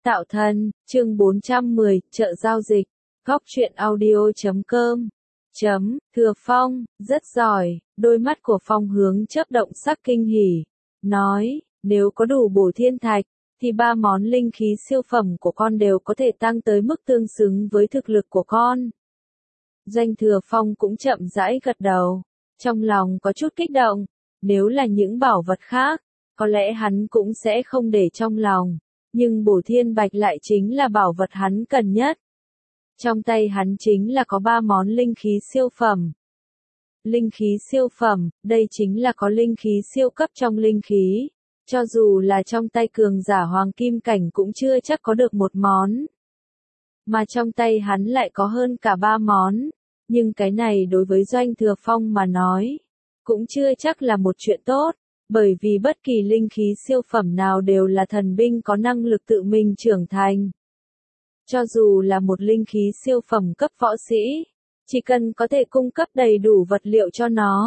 Tạo thân, chương 410, chợ giao dịch, góc truyện audio.com. Thừa Phong, rất giỏi, đôi mắt của Phong hướng chớp động sắc kinh hỉ, nói, nếu có đủ bổ thiên thạch, thì 3 món linh khí siêu phẩm của con đều có thể tăng tới mức tương xứng với thực lực của con. Doanh Thừa Phong cũng chậm rãi gật đầu, trong lòng có chút kích động, nếu là những bảo vật khác, có lẽ hắn cũng sẽ không để trong lòng. Nhưng bổ thiên bạch lại chính là bảo vật hắn cần nhất. Trong tay hắn chính là có 3 món linh khí siêu phẩm. Linh khí siêu phẩm, đây chính là có linh khí siêu cấp trong linh khí. Cho dù là trong tay cường giả hoàng kim cảnh cũng chưa chắc có được một món. Mà trong tay hắn lại có hơn cả 3 món. Nhưng cái này đối với Doanh Thừa Phong mà nói, cũng chưa chắc là một chuyện tốt. Bởi vì bất kỳ linh khí siêu phẩm nào đều là thần binh có năng lực tự mình trưởng thành. Cho dù là một linh khí siêu phẩm cấp võ sĩ, chỉ cần có thể cung cấp đầy đủ vật liệu cho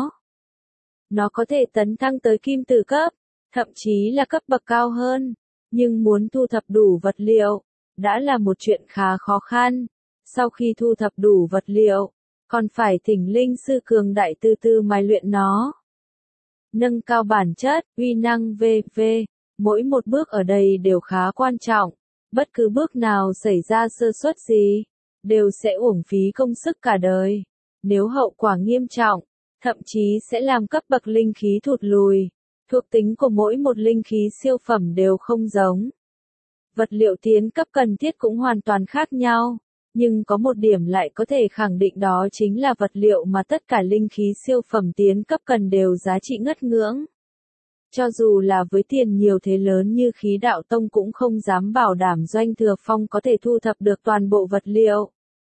nó có thể tấn thăng tới kim tử cấp, thậm chí là cấp bậc cao hơn. Nhưng muốn thu thập đủ vật liệu, đã là một chuyện khá khó khăn. Sau khi thu thập đủ vật liệu, còn phải thỉnh linh sư cường đại từ từ mài luyện nó. Nâng cao bản chất, uy năng v.v. Mỗi một bước ở đây đều khá quan trọng. Bất cứ bước nào xảy ra sơ suất gì, đều sẽ uổng phí công sức cả đời. Nếu hậu quả nghiêm trọng, thậm chí sẽ làm cấp bậc linh khí thụt lùi. Thuộc tính của mỗi một linh khí siêu phẩm đều không giống. Vật liệu tiến cấp cần thiết cũng hoàn toàn khác nhau. Nhưng có một điểm lại có thể khẳng định, đó chính là vật liệu mà tất cả linh khí siêu phẩm tiến cấp cần đều giá trị ngất ngưỡng. Cho dù là với tiền nhiều thế lớn như Khí Đạo Tông cũng không dám bảo đảm Doanh Thừa Phong có thể thu thập được toàn bộ vật liệu.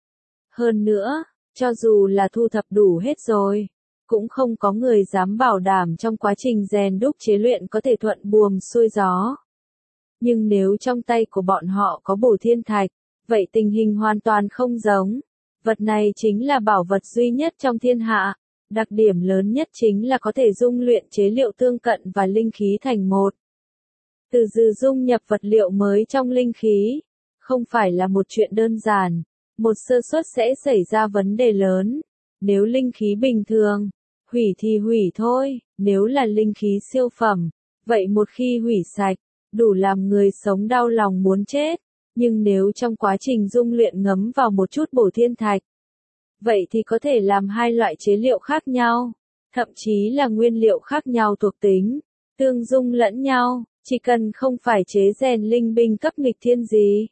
Hơn nữa, cho dù là thu thập đủ hết rồi, cũng không có người dám bảo đảm trong quá trình rèn đúc chế luyện có thể thuận buồm xuôi gió. Nhưng nếu trong tay của bọn họ có bổ thiên thạch, vậy tình hình hoàn toàn không giống. Vật này chính là bảo vật duy nhất trong thiên hạ. Đặc điểm lớn nhất chính là có thể dung luyện chế liệu tương cận và linh khí thành một. Từ từ dung nhập vật liệu mới trong linh khí, không phải là một chuyện đơn giản. Một sơ suất sẽ xảy ra vấn đề lớn. Nếu linh khí bình thường, hủy thì hủy thôi. Nếu là linh khí siêu phẩm, vậy một khi hủy sạch, đủ làm người sống đau lòng muốn chết. Nhưng nếu trong quá trình dung luyện ngấm vào một chút bổ thiên thạch, vậy thì có thể làm hai loại chế liệu khác nhau, thậm chí là nguyên liệu khác nhau thuộc tính, tương dung lẫn nhau, chỉ cần không phải chế rèn linh binh cấp nghịch thiên gì.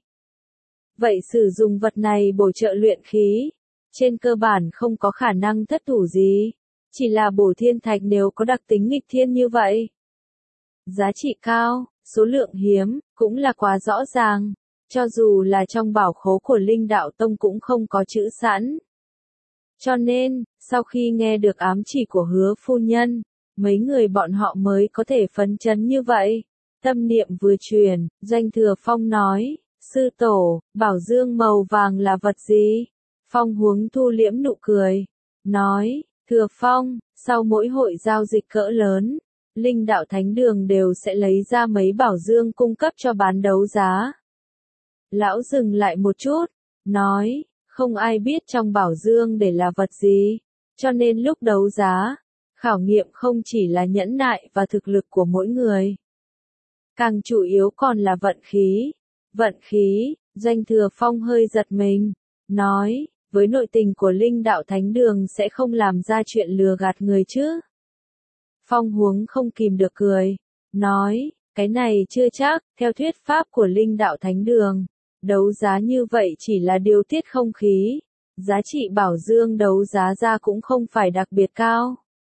Vậy sử dụng vật này bổ trợ luyện khí, trên cơ bản không có khả năng thất thủ gì, chỉ là bổ thiên thạch nếu có đặc tính nghịch thiên như vậy. Giá trị cao, số lượng hiếm, cũng là quá rõ ràng. Cho dù là trong bảo khố của Linh Đạo Tông cũng không có chữ sẵn. Cho nên, sau khi nghe được ám chỉ của Hứa phu nhân, mấy người bọn họ mới có thể phấn chấn như vậy. Tâm niệm vừa truyền, Doanh Thừa Phong nói, sư tổ, bảo dương màu vàng là vật gì? Phong Huống thu liễm nụ cười, nói, Thừa Phong, sau mỗi hội giao dịch cỡ lớn, Linh Đạo Thánh Đường đều sẽ lấy ra mấy bảo dương cung cấp cho bán đấu giá. Lão dừng lại một chút, nói, không ai biết trong bảo dương để là vật gì, cho nên lúc đấu giá, khảo nghiệm không chỉ là nhẫn nại và thực lực của mỗi người. Càng chủ yếu còn là vận khí. Vận khí, Doanh Thừa Phong hơi giật mình, nói, với nội tình của Linh Đạo Thánh Đường sẽ không làm ra chuyện lừa gạt người chứ. Phong Huống không kìm được cười, nói, cái này chưa chắc, theo thuyết pháp của Linh Đạo Thánh Đường. Đấu giá như vậy chỉ là điều tiết không khí, giá trị bảo dương đấu giá ra cũng không phải đặc biệt cao.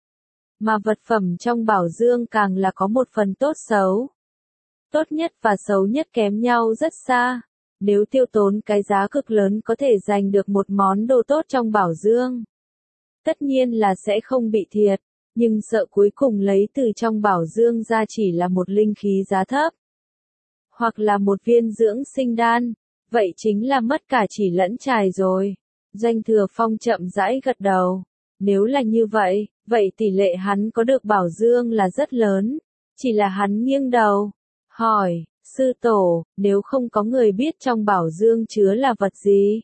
Mà vật phẩm trong bảo dương càng là có một phần tốt xấu. Tốt nhất và xấu nhất kém nhau rất xa. Nếu tiêu tốn cái giá cực lớn có thể giành được một món đồ tốt trong bảo dương, tất nhiên là sẽ không bị thiệt, nhưng sợ cuối cùng lấy từ trong bảo dương ra chỉ là một linh khí giá thấp. Hoặc là một viên dưỡng sinh đan, vậy chính là mất cả chỉ lẫn chài rồi. Doanh Thừa Phong chậm rãi gật đầu. Nếu là như vậy, vậy tỷ lệ hắn có được bảo dương là rất lớn. Chỉ là hắn nghiêng đầu, hỏi, sư tổ, nếu không có người biết trong bảo dương chứa là vật gì?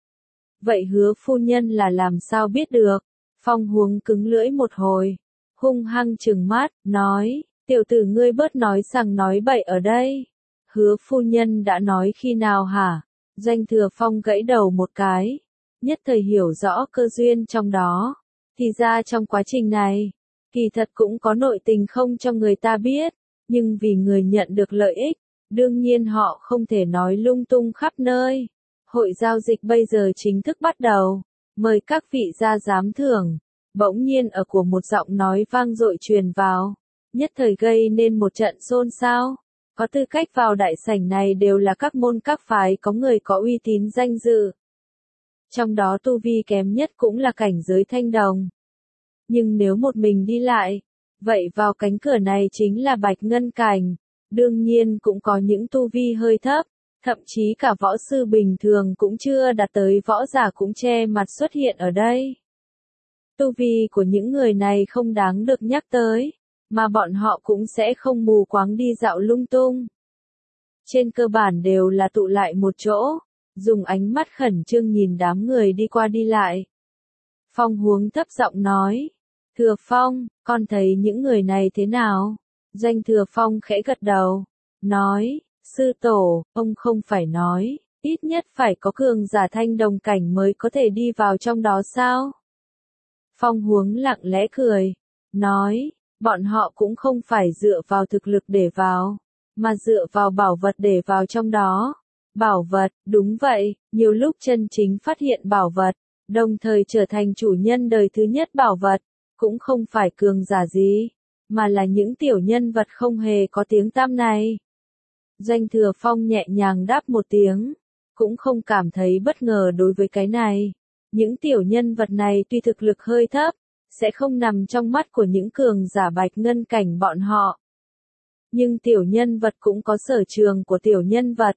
Vậy Hứa phu nhân là làm sao biết được? Phong Huống cứng lưỡi một hồi, hung hăng trừng mắt, nói, tiểu tử ngươi bớt nói rằng nói bậy ở đây. Hứa phu nhân đã nói khi nào hả? Doanh Thừa Phong gãy đầu một cái, nhất thời hiểu rõ cơ duyên trong đó. Thì ra trong quá trình này, kỳ thật cũng có nội tình không cho người ta biết, nhưng vì người nhận được lợi ích, đương nhiên họ không thể nói lung tung khắp nơi. Hội giao dịch bây giờ chính thức bắt đầu, mời các vị ra giám thưởng. Bỗng nhiên ở của một giọng nói vang dội truyền vào, nhất thời gây nên một trận xôn xao. Có tư cách vào đại sảnh này đều là các môn các phái có người có uy tín danh dự. Trong đó tu vi kém nhất cũng là cảnh giới thanh đồng. Nhưng nếu một mình đi lại, vậy vào cánh cửa này chính là bạch ngân cảnh. Đương nhiên cũng có những tu vi hơi thấp, thậm chí cả võ sư bình thường cũng chưa đạt tới võ giả cũng che mặt xuất hiện ở đây. Tu vi của những người này không đáng được nhắc tới, mà bọn họ cũng sẽ không mù quáng đi dạo lung tung. Trên cơ bản đều là tụ lại một chỗ, dùng ánh mắt khẩn trương nhìn đám người đi qua đi lại. Phong Huống thấp giọng nói, Thừa Phong, con thấy những người này thế nào? Doanh Thừa Phong khẽ gật đầu, nói, sư tổ, ông không phải nói, ít nhất phải có cường giả thanh đồng cảnh mới có thể đi vào trong đó sao? Phong Huống lặng lẽ cười, nói, bọn họ cũng không phải dựa vào thực lực để vào, mà dựa vào bảo vật để vào trong đó. Bảo vật, đúng vậy, nhiều lúc chân chính phát hiện bảo vật, đồng thời trở thành chủ nhân đời thứ nhất bảo vật, cũng không phải cường giả gì, mà là những tiểu nhân vật không hề có tiếng tăm này. Doanh Thừa Phong nhẹ nhàng đáp một tiếng, cũng không cảm thấy bất ngờ đối với cái này. Những tiểu nhân vật này tuy thực lực hơi thấp, sẽ không nằm trong mắt của những cường giả bạch ngân cảnh bọn họ. Nhưng tiểu nhân vật cũng có sở trường của tiểu nhân vật.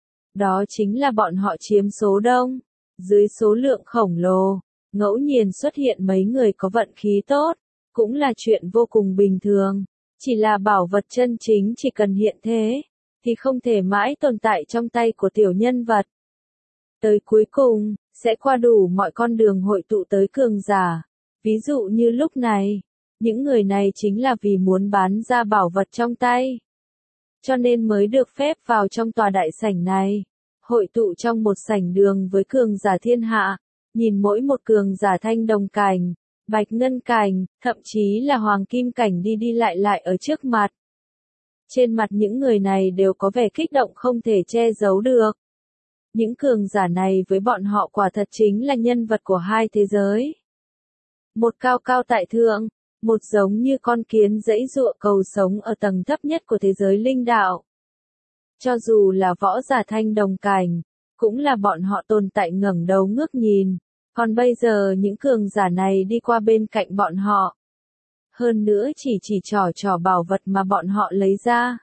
Đó chính là bọn họ chiếm số đông, dưới số lượng khổng lồ, ngẫu nhiên xuất hiện mấy người có vận khí tốt, cũng là chuyện vô cùng bình thường. Chỉ là bảo vật chân chính chỉ cần hiện thế, thì không thể mãi tồn tại trong tay của tiểu nhân vật. Tới cuối cùng, sẽ qua đủ mọi con đường hội tụ tới cường giả. Ví dụ như lúc này, những người này chính là vì muốn bán ra bảo vật trong tay. Cho nên mới được phép vào trong tòa đại sảnh này, hội tụ trong một sảnh đường với cường giả thiên hạ, nhìn mỗi một cường giả thanh đồng cảnh, bạch ngân cảnh, thậm chí là hoàng kim cảnh đi đi lại ở trước mặt. Trên mặt những người này đều có vẻ kích động không thể che giấu được. Những cường giả này với bọn họ quả thật chính là nhân vật của hai thế giới. Một cao cao tại thượng, một giống như con kiến giãy giụa cầu sống ở tầng thấp nhất của thế giới linh đạo. Cho dù là võ giả thanh đồng cảnh, cũng là bọn họ tồn tại ngẩng đầu ngước nhìn, còn bây giờ những cường giả này đi qua bên cạnh bọn họ. Hơn nữa chỉ trò bảo vật mà bọn họ lấy ra.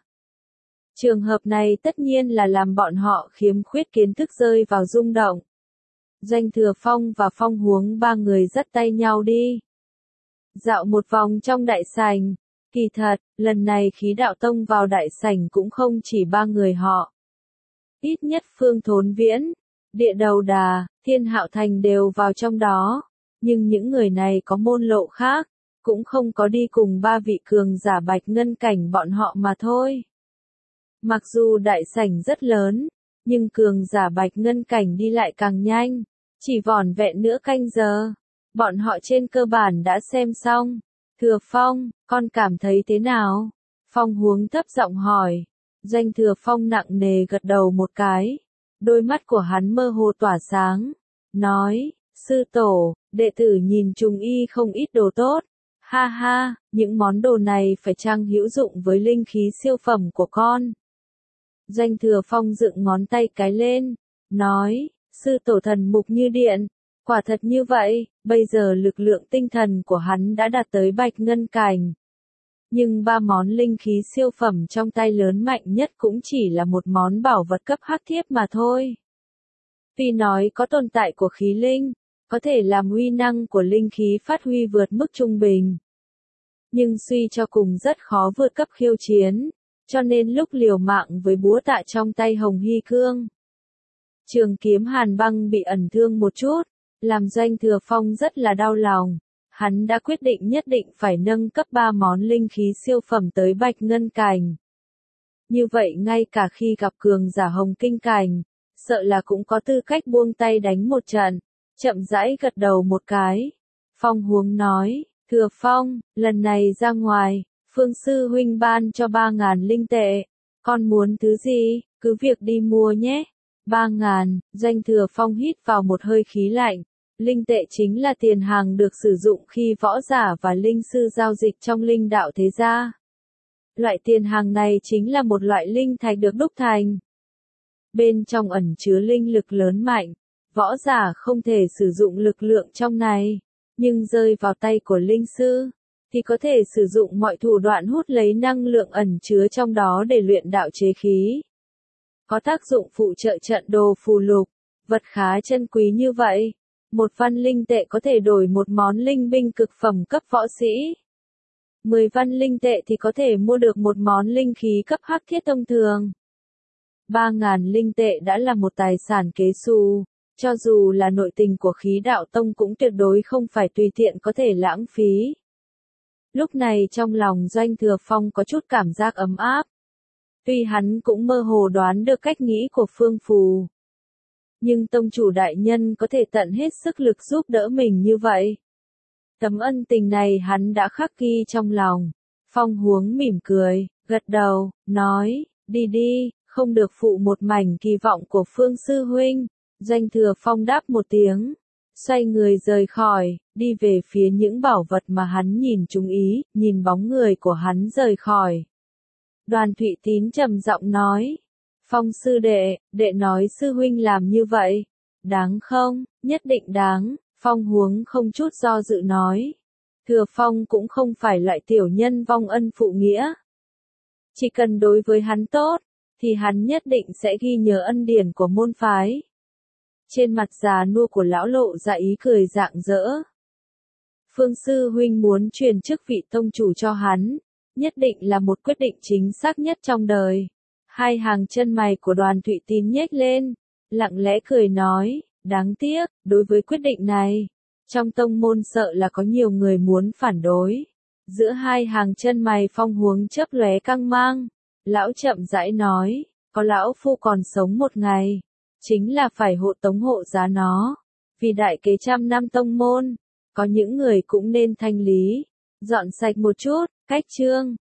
Trường hợp này tất nhiên là làm bọn họ khiếm khuyết kiến thức rơi vào rung động. Doanh Thừa Phong và Phong Huống ba người dắt tay nhau đi. Dạo một vòng trong đại sảnh. Kỳ thật, lần này khí đạo tông vào đại sảnh cũng không chỉ ba người họ. Ít nhất Phương Thốn Viễn, Địa Đầu Đà, Thiên Hạo Thành đều vào trong đó. Nhưng những người này có môn lộ khác, cũng không có đi cùng ba vị cường giả bạch ngân cảnh bọn họ mà thôi. Mặc dù đại sảnh rất lớn, nhưng cường giả bạch ngân cảnh đi lại càng nhanh, chỉ vỏn vẹn nửa canh giờ. Bọn họ trên cơ bản đã xem xong. Thừa Phong, con cảm thấy thế nào? Phong Huống thấp giọng hỏi. Doanh Thừa Phong nặng nề gật đầu một cái. Đôi mắt của hắn mơ hồ tỏa sáng. Nói, sư tổ, đệ tử nhìn trùng y không ít đồ tốt. Ha ha, những món đồ này phải chăng hữu dụng với linh khí siêu phẩm của con? Doanh Thừa Phong dựng ngón tay cái lên. Nói, sư tổ thần mục như điện. Quả thật như vậy, bây giờ lực lượng tinh thần của hắn đã đạt tới bạch ngân cảnh. Nhưng ba món linh khí siêu phẩm trong tay lớn mạnh nhất cũng chỉ là một món bảo vật cấp hắc thiếp mà thôi. Tuy nói có tồn tại của khí linh, có thể làm uy năng của linh khí phát huy vượt mức trung bình. Nhưng suy cho cùng rất khó vượt cấp khiêu chiến, cho nên lúc liều mạng với búa tạ trong tay Hồng Hy Cương. Trường kiếm hàn băng bị ẩn thương một chút, làm Doanh Thừa Phong rất là đau lòng. Hắn đã quyết định nhất định phải nâng cấp 3 món linh khí siêu phẩm tới Bạch Ngân Cảnh. Như vậy ngay cả khi gặp cường giả Hồng Kinh Cảnh, sợ là cũng có tư cách buông tay đánh một trận. Chậm rãi gật đầu một cái. Phong Huống nói, Thừa Phong, lần này ra ngoài, Phương Sư Huynh ban cho 3.000 linh tệ. Con muốn thứ gì, cứ việc đi mua nhé. 3.000, Doanh Thừa Phong hít vào một hơi khí lạnh. Linh tệ chính là tiền hàng được sử dụng khi võ giả và linh sư giao dịch trong linh đạo thế gia. Loại tiền hàng này chính là một loại linh thạch được đúc thành. Bên trong ẩn chứa linh lực lớn mạnh, võ giả không thể sử dụng lực lượng trong này, nhưng rơi vào tay của linh sư, thì có thể sử dụng mọi thủ đoạn hút lấy năng lượng ẩn chứa trong đó để luyện đạo chế khí. Có tác dụng phụ trợ trận đồ phù lục, vật khá chân quý như vậy. Một văn linh tệ có thể đổi một món linh binh cực phẩm cấp võ sĩ. 10 văn linh tệ thì có thể mua được một món linh khí cấp hắc thiết thông thường. 3.000 linh tệ đã là một tài sản kế xù, cho dù là nội tình của khí đạo tông cũng tuyệt đối không phải tùy tiện có thể lãng phí. Lúc này trong lòng Doanh Thừa Phong có chút cảm giác ấm áp. Tuy hắn cũng mơ hồ đoán được cách nghĩ của Phương Phù, nhưng tông chủ đại nhân có thể tận hết sức lực giúp đỡ mình như vậy. Tấm ân tình này hắn đã khắc ghi trong lòng. Phong Huống mỉm cười, gật đầu, nói, đi đi, không được phụ một mảnh kỳ vọng của Phương Sư Huynh. Doanh Thừa Phong đáp một tiếng, xoay người rời khỏi, đi về phía những bảo vật mà hắn nhìn trúng ý, nhìn bóng người của hắn rời khỏi. Đoàn Thụy Tín trầm giọng nói, Phong sư đệ nói sư huynh làm như vậy, đáng không? Nhất định đáng. Phong Huống không chút do dự nói, Thừa Phong cũng không phải loại tiểu nhân vong ân phụ nghĩa. Chỉ cần đối với hắn tốt, thì hắn nhất định sẽ ghi nhớ ân điển của môn phái. Trên mặt già nua của lão lộ ra ý cười rạng rỡ. Phương sư huynh muốn truyền chức vị tông chủ cho hắn, nhất định là một quyết định chính xác nhất trong đời. Hai hàng chân mày của Đoàn Thụy Tín nhếch lên, lặng lẽ cười nói, đáng tiếc, đối với quyết định này, trong tông môn sợ là có nhiều người muốn phản đối. Giữa hai hàng chân mày Phong Huống chớp lóe căng mang, lão chậm rãi nói, có lão phu còn sống một ngày, chính là phải hộ tống hộ giá nó. Vì đại kế 100 năm tông môn, có những người cũng nên thanh lý, dọn sạch một chút. Cách chương